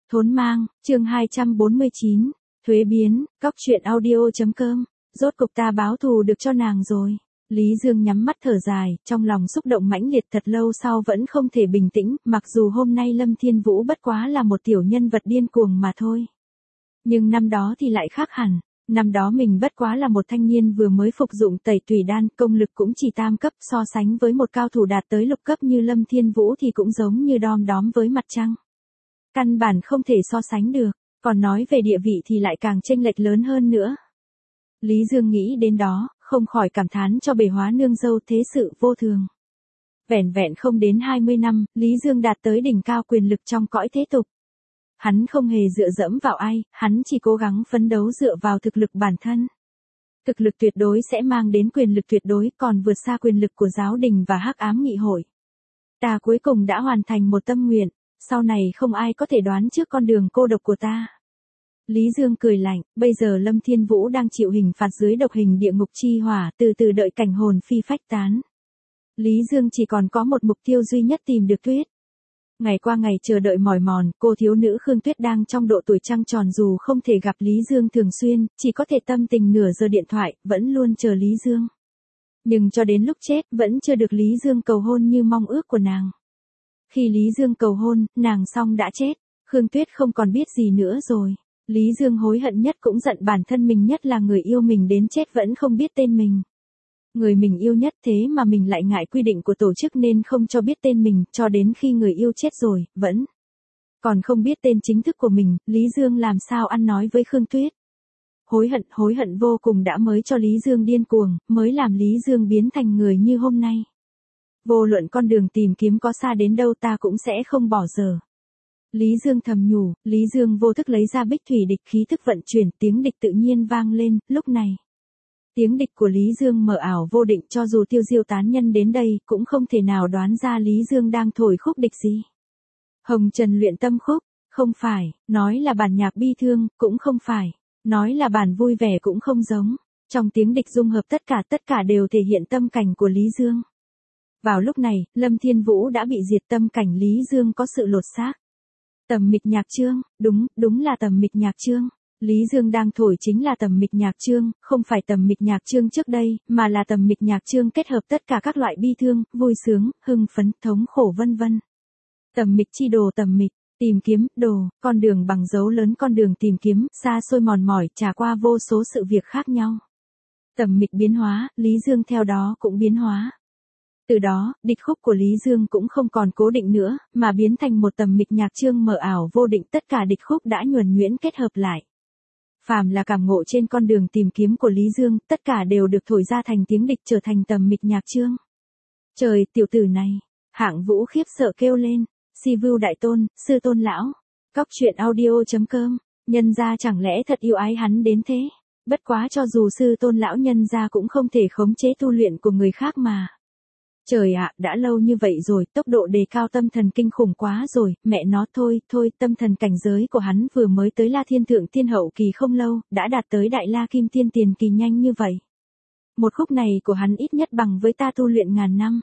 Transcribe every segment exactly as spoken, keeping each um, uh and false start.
Thốn mang, chương hai trăm bốn mươi chín, thuế biến, cóc truyện audio.com, rốt cục ta báo thù được cho nàng rồi. Lý Dương nhắm mắt thở dài, trong lòng xúc động mãnh liệt thật lâu sau vẫn không thể bình tĩnh, mặc dù hôm nay Lâm Thiên Vũ bất quá là một tiểu nhân vật điên cuồng mà thôi. Nhưng năm đó thì lại khác hẳn, năm đó mình bất quá là một thanh niên vừa mới phục dụng tẩy tùy đan, công lực cũng chỉ tam cấp, so sánh với một cao thủ đạt tới lục cấp như Lâm Thiên Vũ thì cũng giống như đom đóm với mặt trăng. Căn bản không thể so sánh được, còn nói về địa vị thì lại càng chênh lệch lớn hơn nữa. Lý Dương nghĩ đến đó, không khỏi cảm thán cho bề hóa nương dâu thế sự vô thường. Vẻn vẹn không đến hai mươi năm, Lý Dương đạt tới đỉnh cao quyền lực trong cõi thế tục. Hắn không hề dựa dẫm vào ai, hắn chỉ cố gắng phấn đấu dựa vào thực lực bản thân. Thực lực tuyệt đối sẽ mang đến quyền lực tuyệt đối, còn vượt xa quyền lực của giáo đình và hắc ám nghị hội. Ta cuối cùng đã hoàn thành một tâm nguyện, sau này không ai có thể đoán trước con đường cô độc của ta. Lý Dương cười lạnh, bây giờ Lâm Thiên Vũ đang chịu hình phạt dưới độc hình địa ngục chi hỏa, từ từ đợi cảnh hồn phi phách tán. Lý Dương chỉ còn có một mục tiêu duy nhất, tìm được Tuyết. Ngày qua ngày chờ đợi mỏi mòn, cô thiếu nữ Khương Tuyết đang trong độ tuổi trăng tròn, dù không thể gặp Lý Dương thường xuyên, chỉ có thể tâm tình nửa giờ điện thoại, vẫn luôn chờ Lý Dương. Nhưng cho đến lúc chết, vẫn chưa được Lý Dương cầu hôn như mong ước của nàng. Khi Lý Dương cầu hôn, nàng xong đã chết, Khương Tuyết không còn biết gì nữa rồi. Lý Dương hối hận nhất cũng giận bản thân mình nhất là người yêu mình đến chết vẫn không biết tên mình. Người mình yêu nhất thế mà mình lại ngại quy định của tổ chức nên không cho biết tên mình, cho đến khi người yêu chết rồi, vẫn còn không biết tên chính thức của mình, Lý Dương làm sao ăn nói với Khương Tuyết. Hối hận, hối hận vô cùng đã mới cho Lý Dương điên cuồng, mới làm Lý Dương biến thành người như hôm nay. Vô luận con đường tìm kiếm có xa đến đâu ta cũng sẽ không bỏ giờ. Lý Dương thầm nhủ, Lý Dương vô thức lấy ra bích thủy địch, khí thức vận chuyển, tiếng địch tự nhiên vang lên, lúc này. Tiếng địch của Lý Dương mờ ảo vô định, cho dù tiêu diêu tán nhân đến đây, cũng không thể nào đoán ra Lý Dương đang thổi khúc địch gì. Hồng Trần luyện tâm khúc, không phải, nói là bản nhạc bi thương, cũng không phải, nói là bản vui vẻ cũng không giống. Trong tiếng địch dung hợp tất cả tất cả đều thể hiện tâm cảnh của Lý Dương. Vào lúc này, Lâm Thiên Vũ đã bị diệt, tâm cảnh Lý Dương có sự lột xác. Tầm mịch nhạc chương, đúng, đúng là tầm mịch nhạc chương. Lý Dương đang thổi chính là tầm mịch nhạc chương, không phải tầm mịch nhạc chương trước đây, mà là tầm mịch nhạc chương kết hợp tất cả các loại bi thương, vui sướng, hưng phấn, thống khổ vân vân. Tầm mịch chi đồ, tầm mịch, tìm kiếm, đồ, con đường bằng dấu lớn, con đường tìm kiếm, xa xôi mòn mỏi, trải qua vô số sự việc khác nhau. Tầm mịch biến hóa, Lý Dương theo đó cũng biến hóa. Từ đó, địch khúc của Lý Dương cũng không còn cố định nữa, mà biến thành một tầm mịch nhạc chương mờ ảo vô định, tất cả địch khúc đã nhuần nhuyễn kết hợp lại. Phàm là cảm ngộ trên con đường tìm kiếm của Lý Dương, tất cả đều được thổi ra thành tiếng địch, trở thành tầm mịch nhạc chương. Trời, tiểu tử này, Hạng Vũ khiếp sợ kêu lên, Si Vưu đại tôn, sư tôn lão, cóc truyện audio.com, nhân gia chẳng lẽ thật yêu ái hắn đến thế, bất quá cho dù sư tôn lão nhân gia cũng không thể khống chế tu luyện của người khác mà. Trời ạ, đã lâu như vậy rồi, tốc độ đề cao tâm thần kinh khủng quá rồi, mẹ nó thôi, thôi, tâm thần cảnh giới của hắn vừa mới tới La Thiên Thượng Tiên hậu kỳ không lâu, đã đạt tới Đại La Kim Tiên tiền kỳ nhanh như vậy. Một khúc này của hắn ít nhất bằng với ta tu luyện ngàn năm.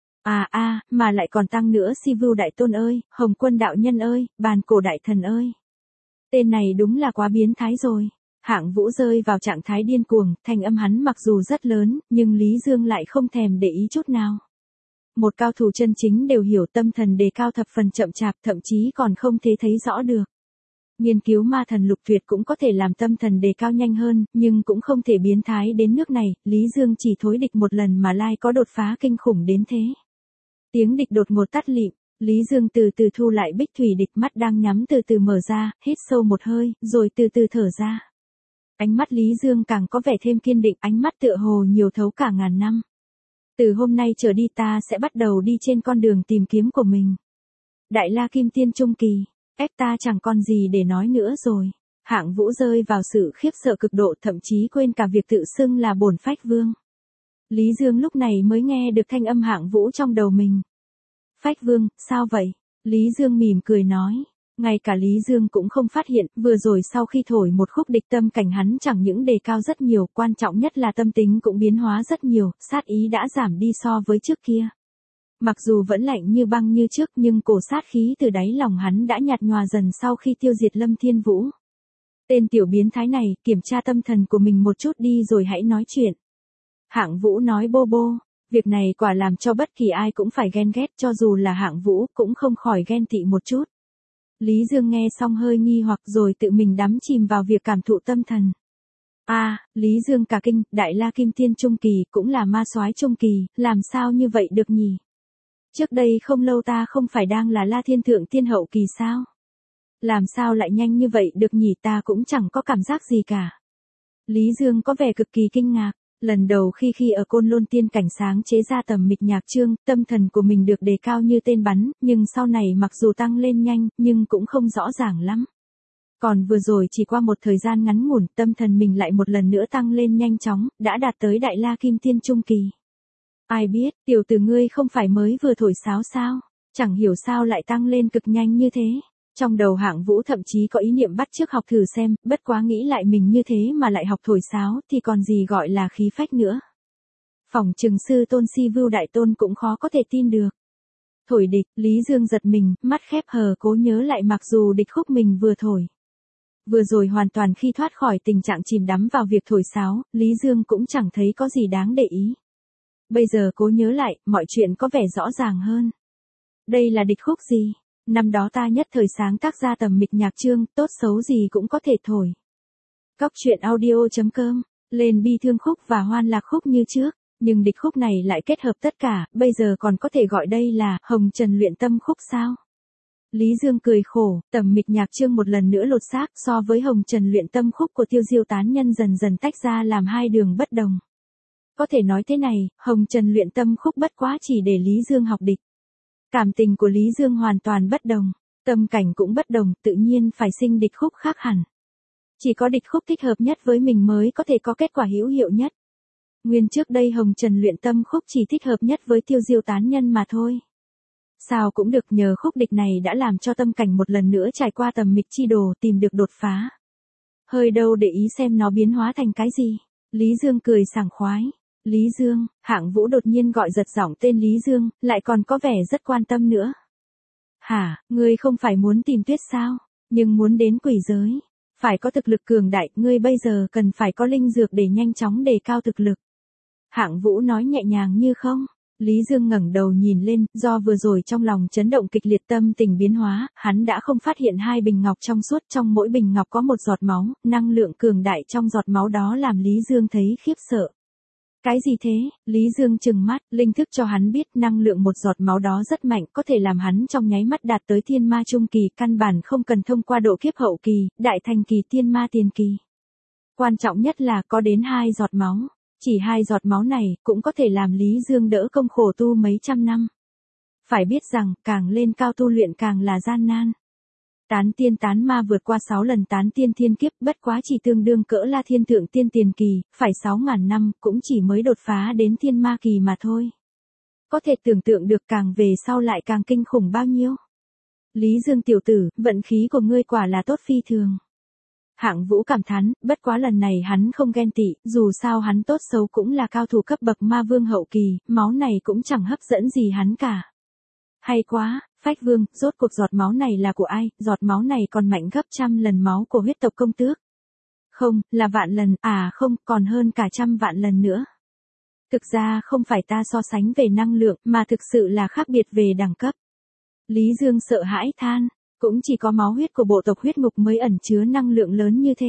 À a, mà lại còn tăng nữa, Si Vưu đại tôn ơi, Hồng Quân đạo nhân ơi, Bàn Cổ đại thần ơi. Tên này đúng là quá biến thái rồi. Hạng Vũ rơi vào trạng thái điên cuồng, thanh âm hắn mặc dù rất lớn, nhưng Lý Dương lại không thèm để ý chút nào. Một cao thủ chân chính đều hiểu tâm thần đề cao thập phần chậm chạp, thậm chí còn không thể thấy rõ được. Nghiên cứu ma thần lục tuyệt cũng có thể làm tâm thần đề cao nhanh hơn, nhưng cũng không thể biến thái đến nước này, Lý Dương chỉ thối địch một lần mà lai có đột phá kinh khủng đến thế. Tiếng địch đột ngột tắt lịm, Lý Dương từ từ thu lại bích thủy địch, mắt đang nhắm từ từ mở ra, hít sâu một hơi, rồi từ từ thở ra. Ánh mắt Lý Dương càng có vẻ thêm kiên định, ánh mắt tựa hồ nhiều thấu cả ngàn năm. Từ hôm nay trở đi ta sẽ bắt đầu đi trên con đường tìm kiếm của mình. Đại La Kim Tiên trung kỳ, ép ta chẳng còn gì để nói nữa rồi. Hạng Vũ rơi vào sự khiếp sợ cực độ, thậm chí quên cả việc tự xưng là bổn phách vương. Lý Dương lúc này mới nghe được thanh âm Hạng Vũ trong đầu mình. Phách vương, sao vậy? Lý Dương mỉm cười nói. Ngay cả Lý Dương cũng không phát hiện, vừa rồi sau khi thổi một khúc địch, tâm cảnh hắn chẳng những đề cao rất nhiều, quan trọng nhất là tâm tính cũng biến hóa rất nhiều, sát ý đã giảm đi so với trước kia. Mặc dù vẫn lạnh như băng như trước nhưng cổ sát khí từ đáy lòng hắn đã nhạt nhòa dần sau khi tiêu diệt Lâm Thiên Vũ. Tên tiểu biến thái này, kiểm tra tâm thần của mình một chút đi rồi hãy nói chuyện. Hạng Vũ nói bô bô, việc này quả làm cho bất kỳ ai cũng phải ghen ghét, cho dù là Hạng Vũ cũng không khỏi ghen tị một chút. Lý Dương nghe xong hơi nghi hoặc rồi tự mình đắm chìm vào việc cảm thụ tâm thần. A, à, Lý Dương cả kinh, Đại La Kim Tiên Trung Kỳ cũng là ma soái Trung Kỳ, làm sao như vậy được nhỉ? Trước đây không lâu ta không phải đang là La Thiên Thượng Tiên Hậu Kỳ sao? Làm sao lại nhanh như vậy được nhỉ, ta cũng chẳng có cảm giác gì cả. Lý Dương có vẻ cực kỳ kinh ngạc, lần đầu khi khi ở Côn Lôn Tiên Cảnh sáng chế ra tầm mịch nhạc chương, tâm thần của mình được đề cao như tên bắn, nhưng sau này mặc dù tăng lên nhanh, nhưng cũng không rõ ràng lắm. Còn vừa rồi chỉ qua một thời gian ngắn ngủn, tâm thần mình lại một lần nữa tăng lên nhanh chóng, đã đạt tới Đại La Kim Tiên Trung Kỳ. Ai biết, tiểu tử ngươi không phải mới vừa thổi sáo sao? Chẳng hiểu sao lại tăng lên cực nhanh như thế. Trong đầu Hạng Vũ thậm chí có ý niệm bắt chước học thử xem, bất quá nghĩ lại mình như thế mà lại học thổi sáo thì còn gì gọi là khí phách nữa. Phỏng chừng sư tôn Si Vưu Đại Tôn cũng khó có thể tin được. Thổi địch, Lý Dương giật mình, mắt khép hờ cố nhớ lại mặc dù địch khúc mình vừa thổi. Vừa rồi hoàn toàn khi thoát khỏi tình trạng chìm đắm vào việc thổi sáo, Lý Dương cũng chẳng thấy có gì đáng để ý. Bây giờ cố nhớ lại, mọi chuyện có vẻ rõ ràng hơn. Đây là địch khúc gì? Năm đó ta nhất thời sáng tác ra tầm mịch nhạc chương, tốt xấu gì cũng có thể thổi. Cóc truyện audio chấm com, lên bi thương khúc và hoan lạc khúc như trước, nhưng địch khúc này lại kết hợp tất cả, bây giờ còn có thể gọi đây là hồng trần luyện tâm khúc sao? Lý Dương cười khổ, tầm mịch nhạc chương một lần nữa lột xác so với hồng trần luyện tâm khúc của Tiêu Diêu tán nhân dần dần tách ra làm hai đường bất đồng. Có thể nói thế này, hồng trần luyện tâm khúc bất quá chỉ để Lý Dương học địch. Cảm tình của Lý Dương hoàn toàn bất đồng, tâm cảnh cũng bất đồng, tự nhiên phải sinh địch khúc khác hẳn. Chỉ có địch khúc thích hợp nhất với mình mới có thể có kết quả hữu hiệu nhất. Nguyên trước đây hồng trần luyện tâm khúc chỉ thích hợp nhất với Tiêu Diêu tán nhân mà thôi. Sao cũng được, nhờ khúc địch này đã làm cho tâm cảnh một lần nữa trải qua tầm mịch chi đồ, tìm được đột phá. Hơi đâu để ý xem nó biến hóa thành cái gì. Lý Dương cười sảng khoái. Lý Dương, Hạng Vũ đột nhiên gọi giật giọng tên Lý Dương, lại còn có vẻ rất quan tâm nữa. Hả, ngươi không phải muốn tìm tuyết sao? Nhưng muốn đến quỷ giới. Phải có thực lực cường đại, ngươi bây giờ cần phải có linh dược để nhanh chóng đề cao thực lực. Hạng Vũ nói nhẹ nhàng như không. Lý Dương ngẩng đầu nhìn lên, do vừa rồi trong lòng chấn động kịch liệt tâm tình biến hóa, hắn đã không phát hiện hai bình ngọc trong suốt, trong mỗi bình ngọc có một giọt máu, năng lượng cường đại trong giọt máu đó làm Lý Dương thấy khiếp sợ. Cái gì thế? Lý Dương trừng mắt, linh thức cho hắn biết năng lượng một giọt máu đó rất mạnh, có thể làm hắn trong nháy mắt đạt tới thiên ma trung kỳ, căn bản không cần thông qua độ kiếp hậu kỳ, đại thành kỳ thiên ma tiền kỳ. Quan trọng nhất là có đến hai giọt máu. Chỉ hai giọt máu này cũng có thể làm Lý Dương đỡ công khổ tu mấy trăm năm. Phải biết rằng, càng lên cao tu luyện càng là gian nan. Tán tiên tán ma vượt qua sáu lần tán tiên thiên kiếp, bất quá chỉ tương đương cỡ La Thiên Thượng Tiên tiền kỳ, phải sáu ngàn năm, cũng chỉ mới đột phá đến thiên ma kỳ mà thôi. Có thể tưởng tượng được càng về sau lại càng kinh khủng bao nhiêu. Lý Dương tiểu tử, vận khí của ngươi quả là tốt phi thường. Hạng Vũ cảm thán, bất quá lần này hắn không ghen tị, dù sao hắn tốt xấu cũng là cao thủ cấp bậc ma vương hậu kỳ, máu này cũng chẳng hấp dẫn gì hắn cả. Hay quá, Phách Vương, rốt cuộc giọt máu này là của ai, giọt máu này còn mạnh gấp trăm lần máu của huyết tộc công tước. Không, là vạn lần, à không, còn hơn cả trăm vạn lần nữa. Thực ra không phải ta so sánh về năng lượng, mà thực sự là khác biệt về đẳng cấp. Lý Dương sợ hãi than. Cũng chỉ có máu huyết của bộ tộc huyết ngục mới ẩn chứa năng lượng lớn như thế.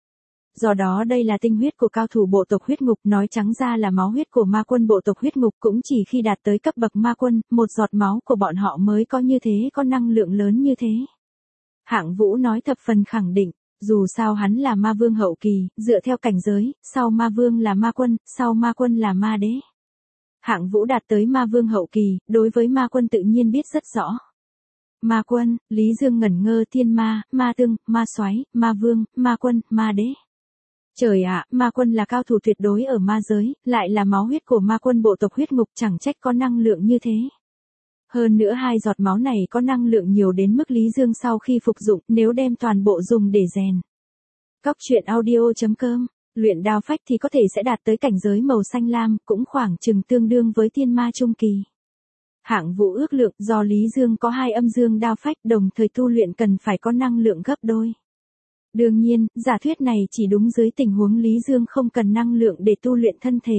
Do đó đây là tinh huyết của cao thủ bộ tộc huyết ngục, nói trắng ra là máu huyết của ma quân bộ tộc huyết ngục, cũng chỉ khi đạt tới cấp bậc ma quân, một giọt máu của bọn họ mới có như thế, có năng lượng lớn như thế. Hạng Vũ nói thập phần khẳng định, dù sao hắn là ma vương hậu kỳ, dựa theo cảnh giới, sau ma vương là ma quân, sau ma quân là ma đế. Hạng Vũ đạt tới ma vương hậu kỳ, đối với ma quân tự nhiên biết rất rõ. Ma quân, Lý Dương ngẩn ngơ, thiên ma, ma tương, ma soái, ma vương, ma quân, ma đế. Trời ạ, ma quân là cao thủ tuyệt đối ở ma giới, lại là máu huyết của ma quân bộ tộc huyết ngục, chẳng trách có năng lượng như thế. Hơn nữa hai giọt máu này có năng lượng nhiều đến mức Lý Dương sau khi phục dụng, nếu đem toàn bộ dùng để rèn. Cóc truyện audio chấm com, luyện đao phách thì có thể sẽ đạt tới cảnh giới màu xanh lam, cũng khoảng chừng tương đương với thiên ma trung kỳ. Hạng Vũ ước lượng do Lý Dương có hai âm dương đao phách đồng thời tu luyện cần phải có năng lượng gấp đôi. Đương nhiên, giả thuyết này chỉ đúng dưới tình huống Lý Dương không cần năng lượng để tu luyện thân thể.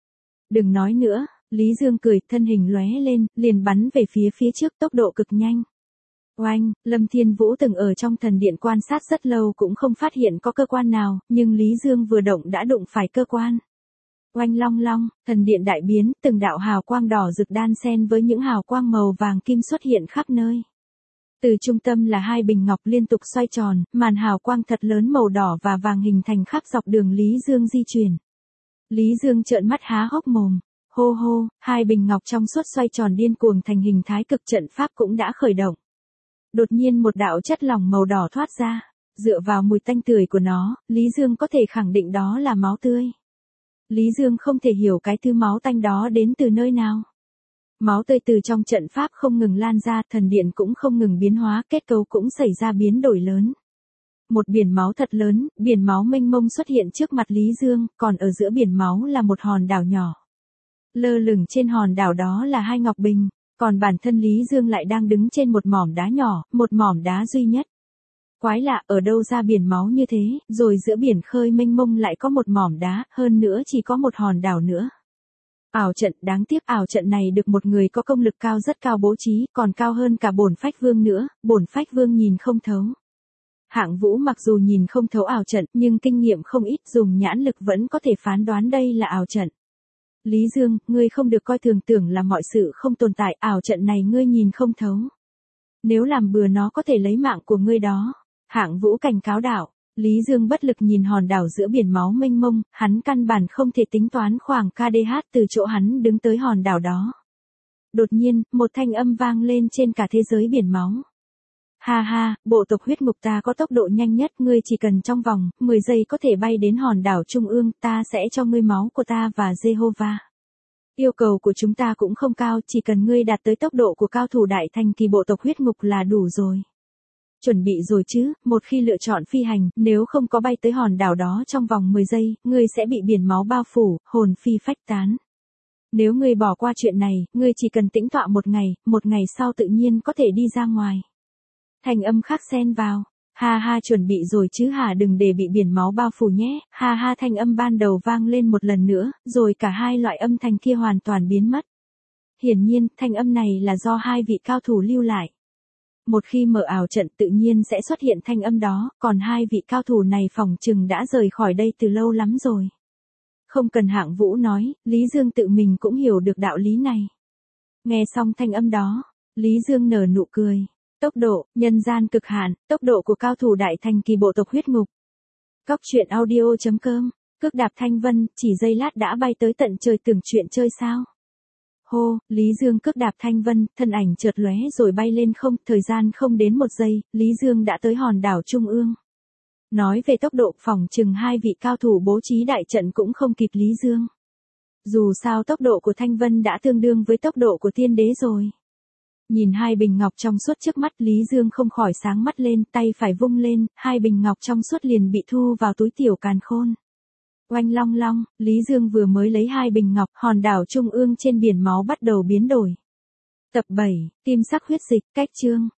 Đừng nói nữa, Lý Dương cười, thân hình lóe lên, liền bắn về phía phía trước tốc độ cực nhanh. Oanh, Lâm Thiên Vũ từng ở trong thần điện quan sát rất lâu cũng không phát hiện có cơ quan nào, nhưng Lý Dương vừa động đã đụng phải cơ quan. Oanh long long, thần điện đại biến, từng đạo hào quang đỏ rực đan xen với những hào quang màu vàng kim xuất hiện khắp nơi. Từ trung tâm là hai bình ngọc liên tục xoay tròn, màn hào quang thật lớn màu đỏ và vàng hình thành khắp dọc đường Lý Dương di chuyển. Lý Dương trợn mắt há hốc mồm, hô hô, hai bình ngọc trong suốt xoay tròn điên cuồng thành hình thái cực trận pháp cũng đã khởi động. Đột nhiên một đạo chất lỏng màu đỏ thoát ra, dựa vào mùi tanh tưởi của nó, Lý Dương có thể khẳng định đó là máu tươi. Lý Dương không thể hiểu cái thứ máu tanh đó đến từ nơi nào. Máu tươi từ trong trận pháp không ngừng lan ra, thần điện cũng không ngừng biến hóa, kết cấu cũng xảy ra biến đổi lớn. Một biển máu thật lớn, biển máu mênh mông xuất hiện trước mặt Lý Dương, còn ở giữa biển máu là một hòn đảo nhỏ. Lơ lửng trên hòn đảo đó là hai ngọc bình, còn bản thân Lý Dương lại đang đứng trên một mỏm đá nhỏ, một mỏm đá duy nhất. Quái lạ, ở đâu ra biển máu như thế, rồi giữa biển khơi mênh mông lại có một mỏm đá, hơn nữa chỉ có một hòn đảo nữa. Ảo trận, đáng tiếc ảo trận này được một người có công lực cao rất cao bố trí, còn cao hơn cả bổn phách vương nữa, bổn phách vương nhìn không thấu. Hạng Vũ mặc dù nhìn không thấu ảo trận, nhưng kinh nghiệm không ít, dùng nhãn lực vẫn có thể phán đoán đây là ảo trận. Lý Dương, ngươi không được coi thường, tưởng là mọi sự không tồn tại, ảo trận này ngươi nhìn không thấu. Nếu làm bừa nó có thể lấy mạng của ngươi đó. Hạng Vũ cảnh cáo đạo. Lý Dương bất lực nhìn hòn đảo giữa biển máu mênh mông, hắn căn bản không thể tính toán khoảng ca đê hát từ chỗ hắn đứng tới hòn đảo đó. Đột nhiên, một thanh âm vang lên trên cả thế giới biển máu. Ha ha, bộ tộc huyết ngục ta có tốc độ nhanh nhất, ngươi chỉ cần trong vòng mười giây có thể bay đến hòn đảo trung ương, ta sẽ cho ngươi máu của ta và Jehovah. Yêu cầu của chúng ta cũng không cao, chỉ cần ngươi đạt tới tốc độ của cao thủ đại thành kỳ bộ tộc huyết ngục là đủ rồi. Chuẩn bị rồi chứ, một khi lựa chọn phi hành, nếu không có bay tới hòn đảo đó trong vòng mười giây, ngươi sẽ bị biển máu bao phủ, hồn phi phách tán. Nếu ngươi bỏ qua chuyện này, ngươi chỉ cần tĩnh tọa một ngày, một ngày sau tự nhiên có thể đi ra ngoài. Thành âm khác xen vào. Ha ha, chuẩn bị rồi chứ hả, đừng để bị biển máu bao phủ nhé. Ha ha, thanh âm ban đầu vang lên một lần nữa, rồi cả hai loại âm thanh kia hoàn toàn biến mất. Hiển nhiên, thanh âm này là do hai vị cao thủ lưu lại. Một khi mở ảo trận tự nhiên sẽ xuất hiện thanh âm đó, còn hai vị cao thủ này phỏng chừng đã rời khỏi đây từ lâu lắm rồi. Không cần Hạng Vũ nói, Lý Dương tự mình cũng hiểu được đạo lý này. Nghe xong thanh âm đó, Lý Dương nở nụ cười. Tốc độ, nhân gian cực hạn, tốc độ của cao thủ đại thành kỳ bộ tộc huyết ngục. Cóc truyện audio chấm com, cước đạp thanh vân, chỉ giây lát đã bay tới tận trời, tưởng chuyện chơi sao. Hô, Lý Dương cước đạp thanh vân, thân ảnh chợt lóe rồi bay lên không, thời gian không đến một giây, Lý Dương đã tới hòn đảo trung ương. Nói về tốc độ, phỏng chừng hai vị cao thủ bố trí đại trận cũng không kịp Lý Dương. Dù sao tốc độ của thanh vân đã tương đương với tốc độ của tiên đế rồi. Nhìn hai bình ngọc trong suốt trước mắt, Lý Dương không khỏi sáng mắt lên, tay phải vung lên, hai bình ngọc trong suốt liền bị thu vào túi tiểu càn khôn. Oanh long long, Lý Dương vừa mới lấy hai bình ngọc, hòn đảo trung ương trên biển máu bắt đầu biến đổi. Tập bảy, Kim sắc huyết dịch, cách chương.